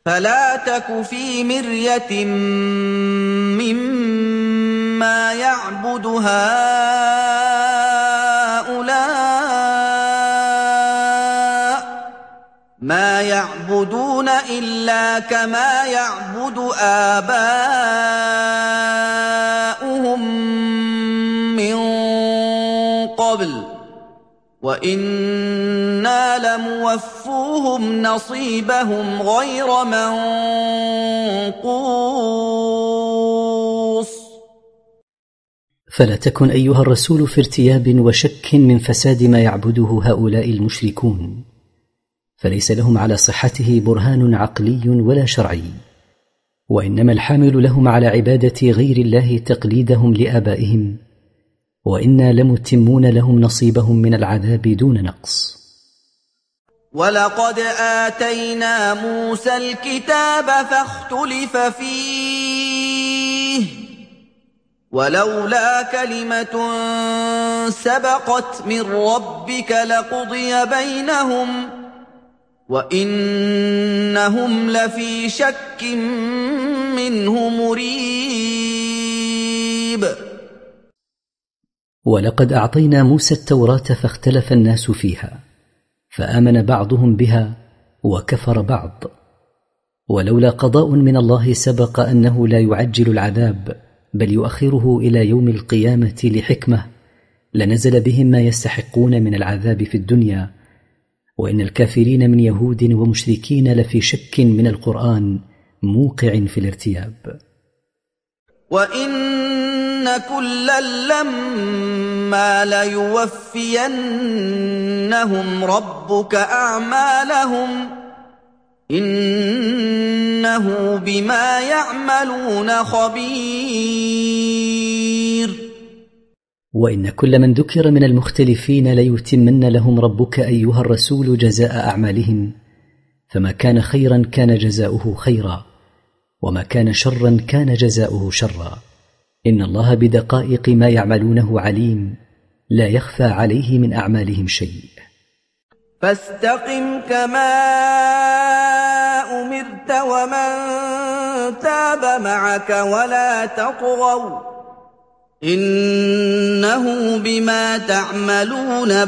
فلا تك في مرية مما يعبد هؤلاء ما يعبدون إلا كما يعبد آباؤهم من قبل وإنا لموفوهم نصيبهم غير منقوص. فلا تكن أيها الرسول في ارتياب وشك من فساد ما يعبده هؤلاء المشركون، فليس لهم على صحته برهان عقلي ولا شرعي، وإنما الحامل لهم على عبادة غير الله تقليدهم لآبائهم، وإنا لمتمون لهم نصيبهم من العذاب دون نقص. ولقد آتينا موسى الكتاب فاختلف فيه ولولا كلمة سبقت من ربك لقضي بينهم وإنهم لفي شك منه مريب. ولقد أعطينا موسى التوراة فاختلف الناس فيها، فآمن بعضهم بها وكفر بعض، ولولا قضاء من الله سبق أنه لا يعجل العذاب بل يؤخره إلى يوم القيامة لحكمة، لنزل بهم ما يستحقون من العذاب في الدنيا، وإن الكافرين من يهود ومشركين لفي شك من القرآن موقع في الارتياب. وإن كلا لما ليوفينهم ربك أعمالهم إنه بما يعملون خبير. وإن كل من ذكر من المختلفين ليتمن لهم ربك أيها الرسول جزاء أعمالهم، فما كان خيرا كان جزاؤه خيرا، وما كان شرا كان جزاؤه شرا، إن الله بدقائق ما يعملونه عليم، لا يخفى عليه من أعمالهم شيء. فاستقم كما أمرت ومن تاب معك ولا تطغوا إنه بما تعملون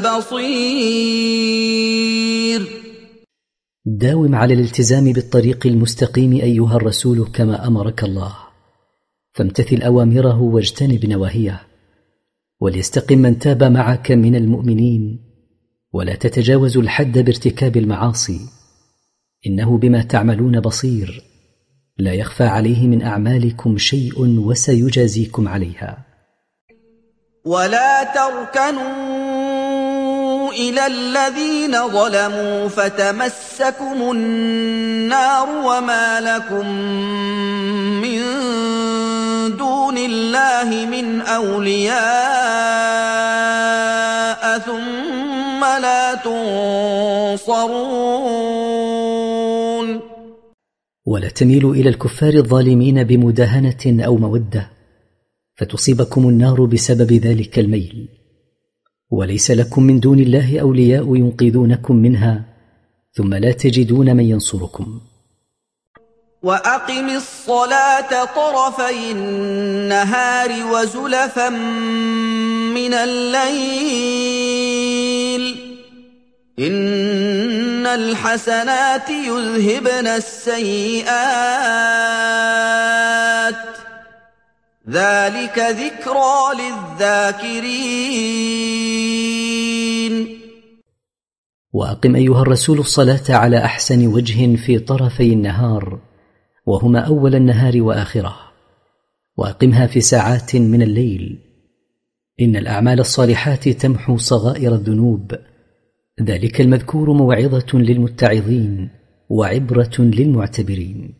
بصير. داوم على الالتزام بالطريق المستقيم أيها الرسول كما أمرك الله، فامتثل أوامره واجتنب نواهيه، وليستقم من تاب معك من المؤمنين، ولا تتجاوزوا الحد بارتكاب المعاصي، إنه بما تعملون بصير، لا يخفى عليه من أعمالكم شيء وسيجازيكم عليها. ولا تركنوا إلى الذين ظلموا فتمسكم النار وما لكم من دون الله من أولياء ثم لا تنصرون. ولا تميلوا إلى الكفار الظالمين بمداهنة أو مودة فتصيبكم النار بسبب ذلك الميل، وليس لكم من دون الله أولياء ينقذونكم منها ثم لا تجدون من ينصركم. وأقم الصلاة طرفي النهار وزلفا من الليل إن الحسنات يذهبن السيئات ذلك ذكرى للذاكرين. وأقم أيها الرسول الصلاة على أحسن وجه في طرفي النهار، وهما أول النهار وآخره، وأقمها في ساعات من الليل، إن الأعمال الصالحات تمحو صغائر الذنوب، ذلك المذكور موعظة للمتعظين وعبرة للمعتبرين.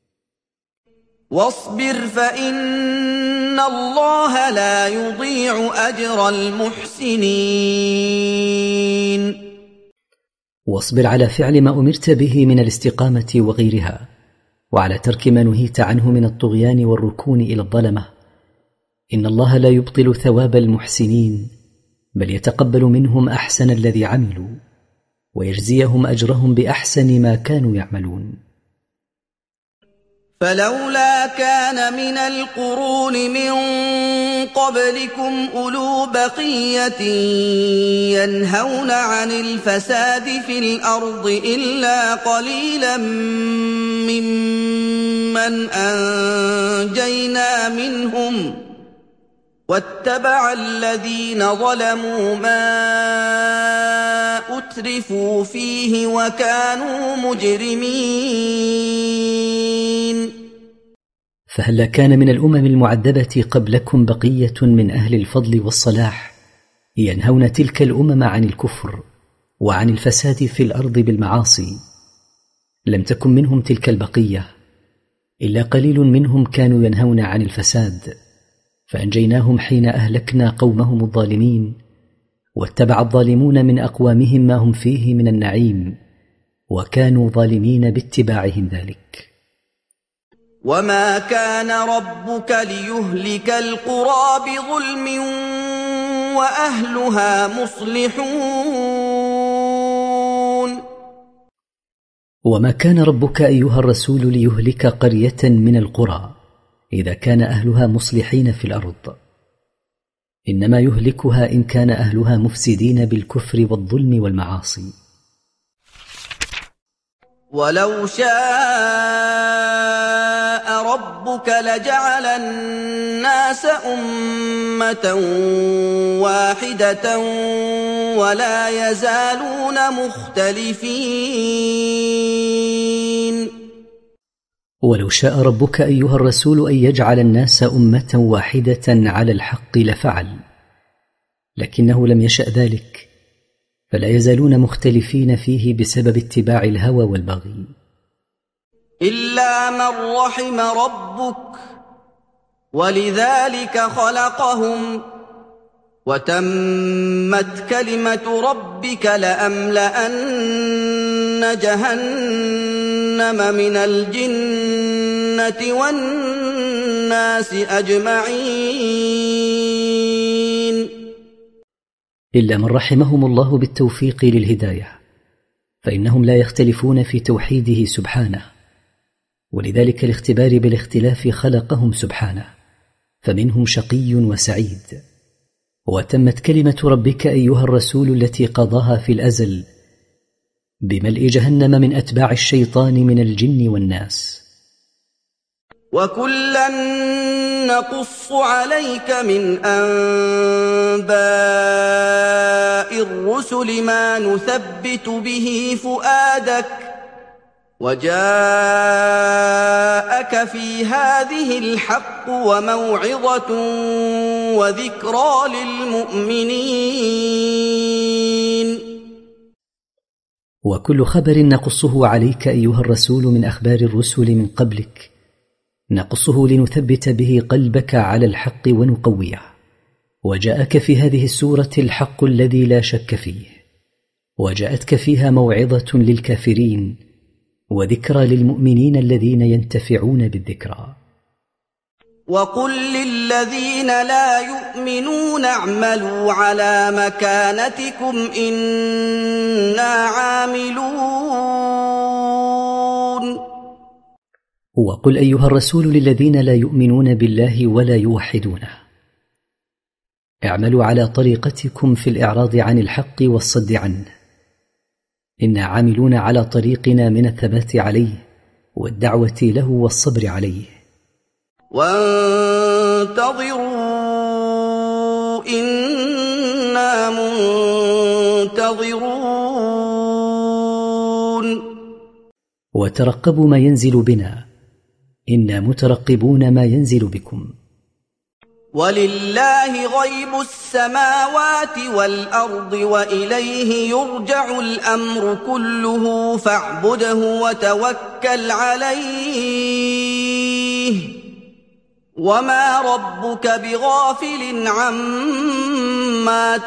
واصبر فإن الله لا يضيع أجر المحسنين. واصبر على فعل ما أمرت به من الاستقامة وغيرها، وعلى ترك ما نهيت عنه من الطغيان والركون إلى الظلمة، إن الله لا يبطل ثواب المحسنين، بل يتقبل منهم أحسن الذي عملوا، ويجزيهم أجرهم بأحسن ما كانوا يعملون. فلولا كان من القرون من قبلكم أولو بقية ينهون عن الفساد في الأرض إلا قليلا ممن أنجينا منهم واتبع الذين ظلموا ما أترفوا فيه وكانوا مجرمين. فهل كان من الأمم المعذبة قبلكم بقية من أهل الفضل والصلاح ينهون تلك الأمم عن الكفر وعن الفساد في الأرض بالمعاصي؟ لم تكن منهم تلك البقية، إلا قليل منهم كانوا ينهون عن الفساد، فأنجيناهم حين أهلكنا قومهم الظالمين، واتبع الظالمون من أقوامهم ما هم فيه من النعيم، وكانوا ظالمين باتباعهم ذلك. وما كان ربك ليهلك القرى بظلم وأهلها مصلحون. وما كان ربك أيها الرسول ليهلك قرية من القرى إذا كان أهلها مصلحين في الأرض، إنما يهلكها إن كان أهلها مفسدين بالكفر والظلم والمعاصي. ولو شاء ربك لجعل الناس أمة واحدة ولا يزالون مختلفين. ولو شاء ربك أيها الرسول أن يجعل الناس أمة واحدة على الحق لفعل، لكنه لم يشأ ذلك، فلا يزالون مختلفين فيه بسبب اتباع الهوى والبغي. إلا من رحم ربك ولذلك خلقهم وتمت كلمة ربك لأملأن جهنم من الجنة والناس أجمعين. إلا من رحمهم الله بالتوفيق للهداية، فإنهم لا يختلفون في توحيده سبحانه، ولذلك الاختبار بالاختلاف خلقهم سبحانه، فمنهم شقي وسعيد. وتمت كلمة ربك أيها الرسول التي قضاها في الأزل بملء جهنم من أتباع الشيطان من الجن والناس. وكلا نقص عليك من أنباء الرسل ما نثبت به فؤادك وجاءك في هذه الحق وموعظة وذكرى للمؤمنين. وكل خبر نقصه عليك أيها الرسول من أخبار الرسل من قبلك نقصه لنثبت به قلبك على الحق ونقويه، وجاءك في هذه السورة الحق الذي لا شك فيه، وجاءتك فيها موعظة للكافرين وذكرى للمؤمنين الذين ينتفعون بالذكرى. وقل للذين لا يؤمنون اعملوا على مكانتكم إنا عاملون. وقل أيها الرسول للذين لا يؤمنون بالله ولا يوحدونه اعملوا على طريقتكم في الإعراض عن الحق والصد عنه، إنا عاملون على طريقنا من الثبات عليه والدعوة له والصبر عليه. وانتظروا إنا منتظرون. وترقبوا ما ينزل بنا، إنا مترقبون ما ينزل بكم. ولله غيب السماوات والأرض وإليه يرجع الأمر كله فاعبده وتوكل عليه وما ربك بغافل عما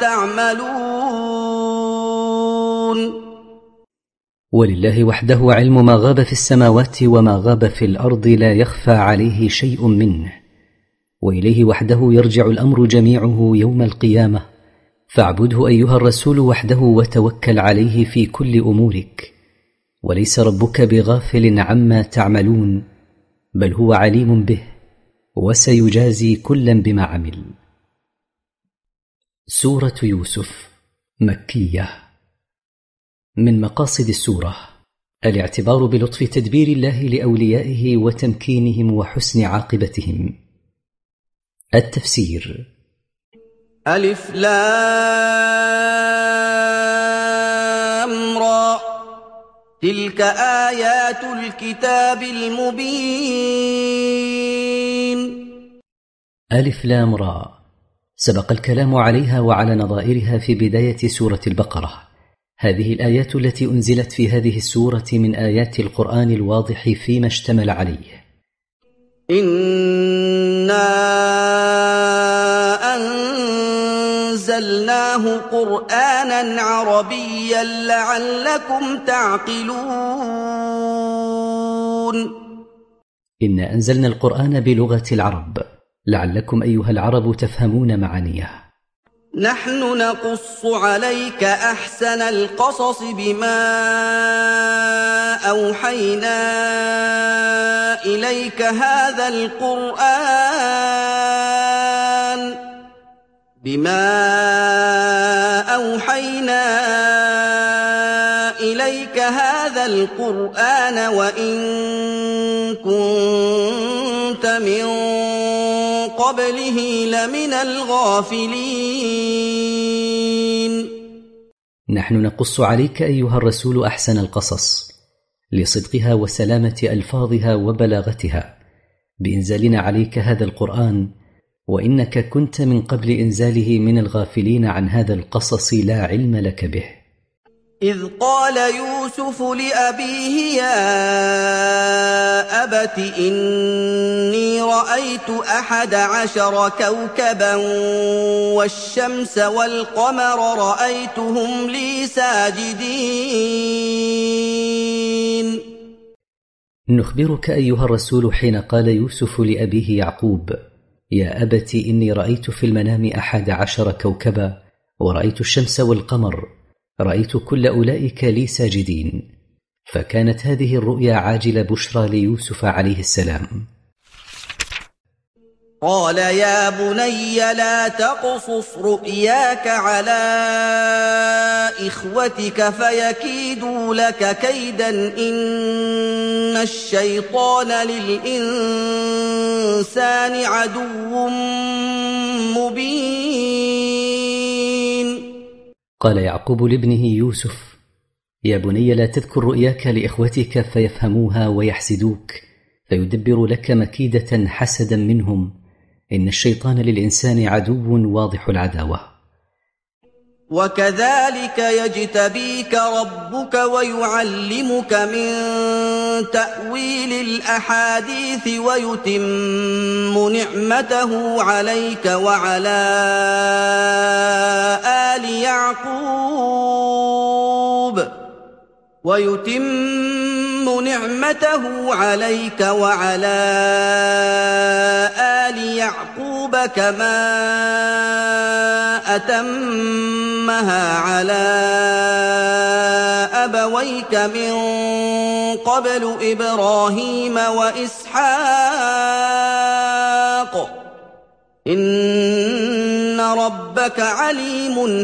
تعملون. ولله وحده علم ما غاب في السماوات وما غاب في الأرض لا يخفى عليه شيء منه، وإليه وحده يرجع الأمر جميعه يوم القيامة، فاعبده أيها الرسول وحده وتوكل عليه في كل أمورك، وليس ربك بغافل عما تعملون، بل هو عليم به وسيجازي كلا بما عمل. سورة يوسف مكية. من مقاصد السورة الاعتبار بلطف تدبير الله لأوليائه وتمكينهم وحسن عاقبتهم. التفسير: ألف لام را، تلك آيات الكتاب المبين. ألف لام را، سبق الكلام عليها وعلى نظائرها في بداية سورة البقرة. هذه الآيات التي أنزلت في هذه السورة من آيات القرآن الواضح فيما اشتمل عليه. إنا أنزلناه قرآنا عربيا لعلكم تعقلون. إنا أنزلنا القرآن بلغة العرب لعلكم أيها العرب تفهمون معانيه. نحن نقص عليك أحسن القصص بما أوحينا إليك هذا القرآن وإن كنت من قبله لمن الغافلين. نحن نقص عليك أيها الرسول أحسن القصص لصدقها وسلامة ألفاظها وبلاغتها بإنزالنا عليك هذا القرآن، وإنك كنت من قبل إنزاله من الغافلين عن هذا القصص لا علم لك به. إذ قال يوسف لأبيه يا أبت إني رأيت 11 كوكبا والشمس والقمر رأيتهم لي ساجدين. نخبرك أيها الرسول حين قال يوسف لأبيه يعقوب يا أبت إني رأيت في المنام 11 كوكبا ورأيت الشمس والقمر رأيت كل أولئك لي ساجدين. فكانت هذه الرؤيا عاجل بشرى ليوسف عليه السلام. قال يا بني لا تقصص رؤياك على إخوتك فيكيدوا لك كيدا إن الشيطان للإنسان عدو مبين. قال يعقوب لابنه يوسف يا بني لا تذكر رؤياك لإخوتك فيفهموها ويحسدوك فيدبر لك مكيدة حسدا منهم، إن الشيطان للإنسان عدو واضح العداوة. وكذلك يجتبيك ربك ويعلمك من تأويل الأحاديث ويتم نعمته عليك وعلى آل يعقوب كما أتمها على أبويك من قبل إبراهيم وإسحاق إن ربك عليم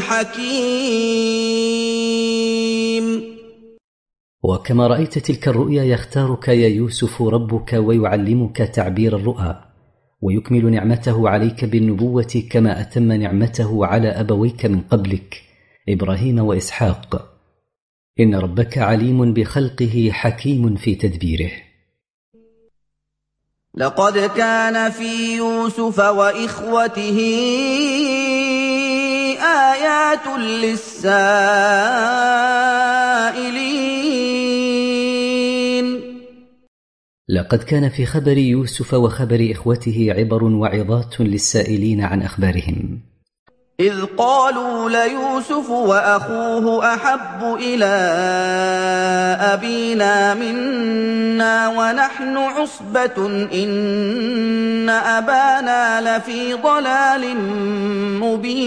حكيم. وكما رأيت تلك الرؤيا يختارك يا يوسف ربك ويعلمك تعبير الرؤى ويكمل نعمته عليك بالنبوة كما أتم نعمته على أبويك من قبلك إبراهيم وإسحاق. إن ربك عليم بخلقه حكيم في تدبيره. لقد كان في يوسف وإخوته آيات للسائلين. لقد كان في خبر يوسف وخبر إخوته عبر وعظات للسائلين عن أخبارهم. إذ قالوا ليوسف وأخوه أحب إلى أبينا منا ونحن عصبة إن أبانا لفي ضلال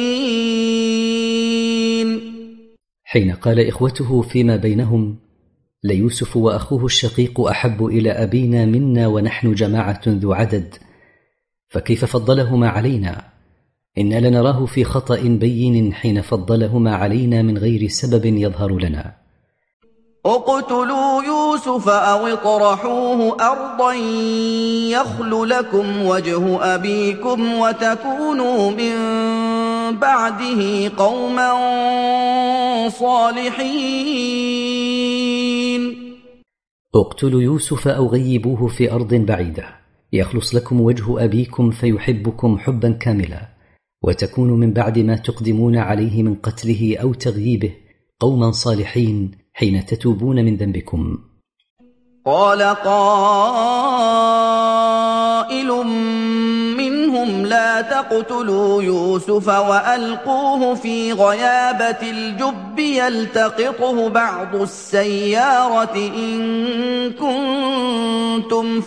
مبين. حين قال إخوته فيما بينهم ليوسف وأخوه الشقيق أحب إلى أبينا منا ونحن جماعة ذو عدد، فكيف فضلهما علينا؟ إنا لنراه في خطأ بين حين فضلهما علينا من غير سبب يظهر لنا. اقتلوا يوسف أو اطرحوه أرضا يخل لكم وجه أبيكم وتكونوا من بعده قوما صالحين. اقتلوا يوسف أو غيبوه في أرض بعيدة يخلص لكم وجه أبيكم فيحبكم حبا كاملا، وتكونوا من بعد ما تقدمون عليه من قتله أو تغييبه قوما صالحين حين تتوبون من ذنبكم. قال قائل منهم لا تقتلوا يوسف وألقوه في غيابة الجب يلتقطه بعض السيارة إن كنتم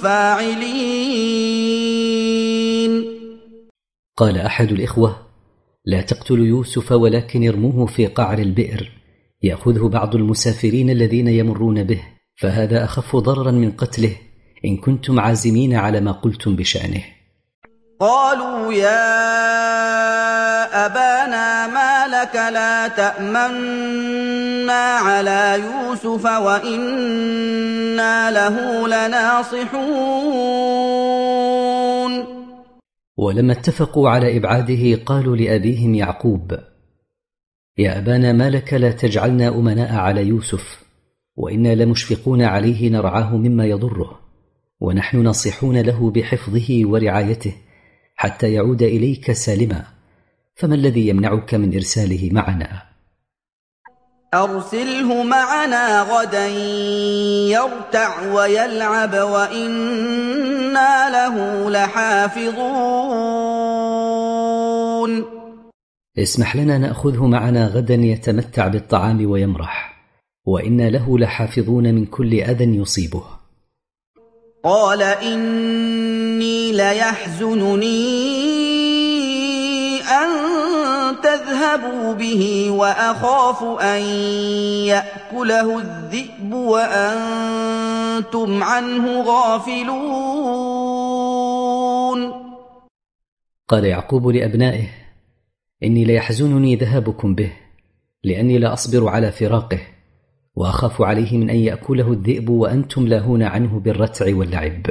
فاعلين. قال أحد الإخوة لا تقتلوا يوسف ولكن ارموه في قعر البئر يأخذه بعض المسافرين الذين يمرون به، فهذا أخف ضررا من قتله إن كنتم عازمين على ما قلتم بشأنه. قالوا يا أبانا ما لك لا تأمنا على يوسف وإنا له لناصحون. ولما اتفقوا على إبعاده قالوا لأبيهم يعقوب يا أبانا ما لك لا تجعلنا أمناء على يوسف وإنا لمشفقون عليه نرعاه مما يضره، ونحن ناصحون له بحفظه ورعايته حتى يعود إليك سالما، فما الذي يمنعك من إرساله معنا؟ أرسله معنا غدا يرتع ويلعب وإنا له لحافظون. اسمح لنا نأخذه معنا غدا يتمتع بالطعام ويمرح، وإنا له لحافظون من كل أذى يصيبه. قال إني ليحزنني أن تذهبوا به وأخاف أن يأكله الذئب وأنتم عنه غافلون. قال يعقوب لأبنائه إني ليحزنني ذهابكم به لأني لا أصبر على فراقه، وأخاف عليه من أن يأكله الذئب وأنتم لاهون عنه بالرتع واللعب.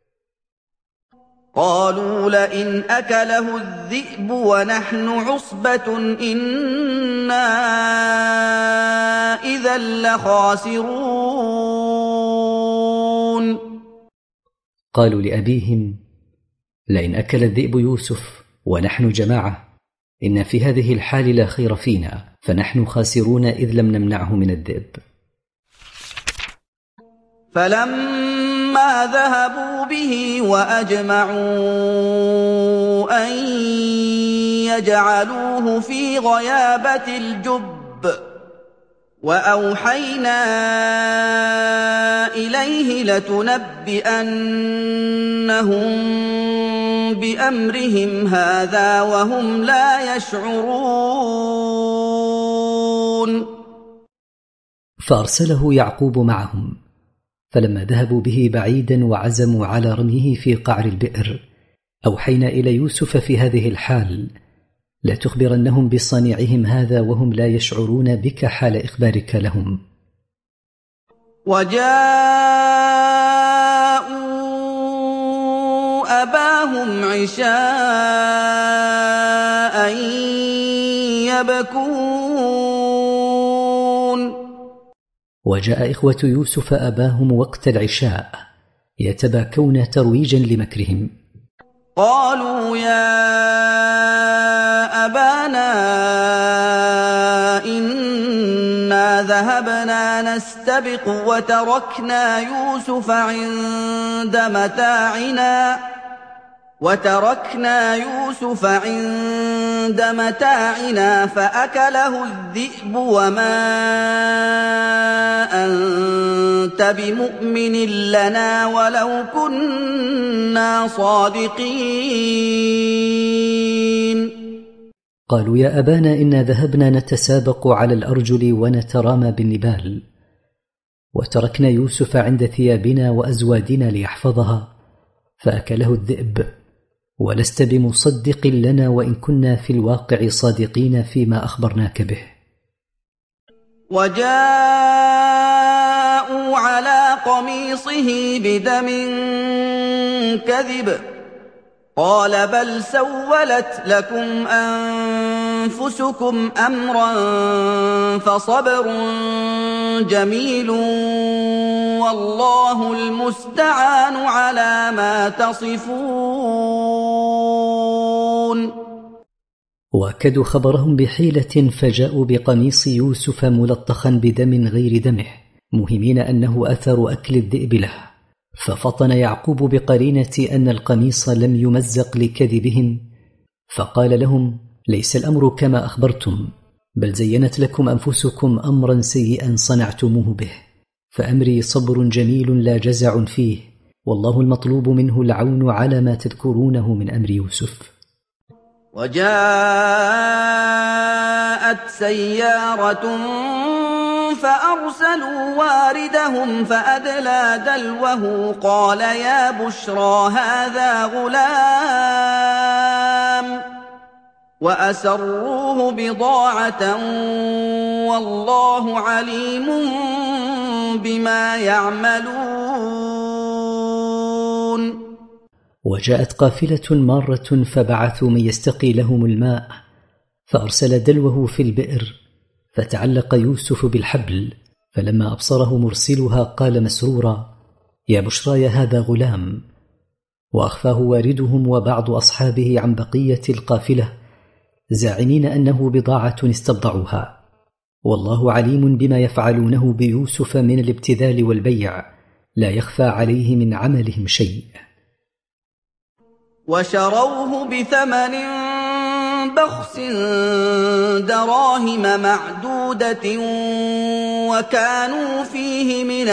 قالوا لئن أكله الذئب ونحن عصبة إنا إذا لخاسرون. قالوا لأبيهم لئن أكل الذئب يوسف ونحن جماعة إن في هذه الحال لا خير فينا، فنحن خاسرون إذ لم نمنعه من الذئب. فلما ذهبوا به وأجمعوا أن يجعلوه في غيابة الجب وأوحينا إليه لتنبئنهم بأمرهم هذا وهم لا يشعرون. فأرسله يعقوب معهم، فلما ذهبوا به بعيدا وعزموا على رميه في قعر البئر أوحينا إلى يوسف في هذه الحال لا تخبرنهم بصانعهم هذا وهم لا يشعرون بك حال إخبارك لهم. وجاءوا أباهم عشاء يبكون. وجاء إخوة يوسف أباهم وقت العشاء يتباكون ترويجا لمكرهم. قالوا يا أبانا إنا ذهبنا نستبق وتركنا يوسف عند متاعنا فأكله الذئب وما أنت بمؤمن لنا ولو كنا صادقين. قالوا يا أبانا إنا ذهبنا نتسابق على الأرجل ونترامى بالنبال، وتركنا يوسف عند ثيابنا وأزوادنا ليحفظها فأكله الذئب، ولست بمصدق لنا وإن كنا في الواقع صادقين فيما أخبرناك به. وجاءوا على قميصه بدم كذب قال بل سولت لكم أنفسكم أمرا فصبر جميل والله المستعان على ما تصفون. وأكدوا خبرهم بحيلة فجاءوا بقميص يوسف ملطخا بدم غير دمه مهمين أنه أثر أكل الذئب له، ففطن يعقوب بقرينة أن القميص لم يمزق لكذبهم فقال لهم ليس الأمر كما أخبرتم، بل زينت لكم أنفسكم أمرا سيئا صنعتموه به، فأمري صبر جميل لا جزع فيه، والله المطلوب منه العون على ما تذكرونه من أمر يوسف. وجاءت سيارة فأرسلوا واردهم فأدلى دلوه قال يا بشرى هذا غلام وأسروه بضاعة والله عليم بما يعملون. وجاءت قافلة مارة فبعثوا من يستقي لهم الماء فأرسل دلوه في البئر فتعلق يوسف بالحبل، فلما أبصره مرسلها قال مسرورا يا بشرى هذا غلام، وأخفاه واردهم وبعض أصحابه عن بقية القافلة زاعمين أنه بضاعة استبضعوها، والله عليم بما يفعلونه بيوسف من الابتذال والبيع، لا يخفى عليه من عملهم شيء. وشروه بثمن بخس دراهم معدودة وكانوا فيه من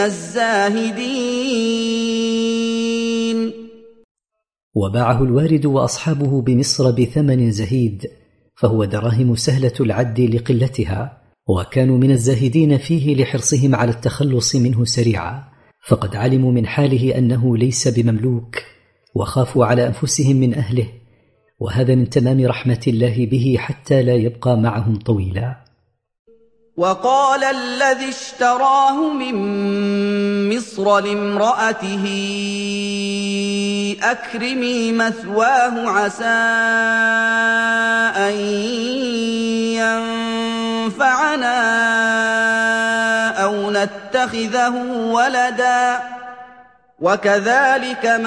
الزاهدين. وباعه الوارد وأصحابه بمصر بثمن زهيد، فهو دراهم سهلة العد لقلتها، وكانوا من الزاهدين فيه لحرصهم على التخلص منه سريعا، فقد علموا من حاله أنه ليس بمملوك وخافوا على أنفسهم من أهله، وهذا من تمام رحمة الله به حتى لا يبقى معهم طويلا. وقال الذي اشتراه من مصر لامرأته أكرمي مثواه عسى أن ينفعنا أو نتخذه ولدا وكذلك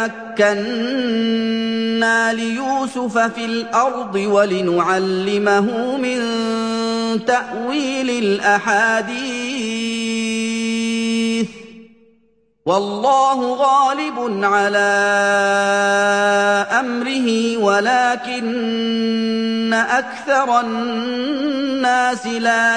مكنا ليوسف في الأرض ولنعلمه من تأويل الأحاديث والله غالب على أمره ولكن أكثر الناس لا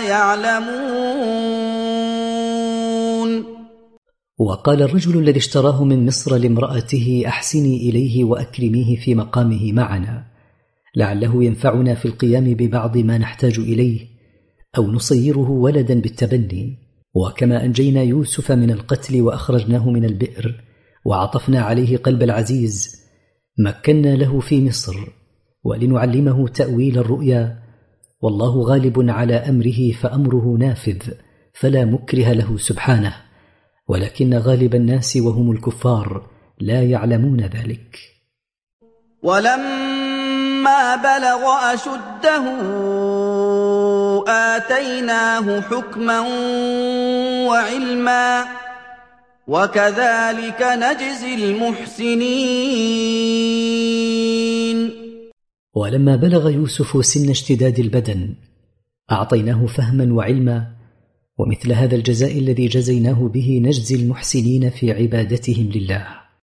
يعلمون. وقال الرجل الذي اشتراه من مصر لامرأته أحسني إليه وأكرميه في مقامه معنا لعله ينفعنا في القيام ببعض ما نحتاج إليه أو نصيره ولدا بالتبني، وكما أنجينا يوسف من القتل وأخرجناه من البئر وعطفنا عليه قلب العزيز مكنا له في مصر ولنعلمه تأويل الرؤيا، والله غالب على أمره فأمره نافذ فلا مكره له سبحانه، ولكن غالب الناس وهم الكفار لا يعلمون ذلك. ولما بلغ أشده آتيناه حكما وعلما وكذلك نجزي المحسنين. ولما بلغ يوسف سن اشتداد البدن أعطيناه فهما وعلما، ومثل هذا الجزاء الذي جزيناه به نجزي المحسنين في عبادتهم لله.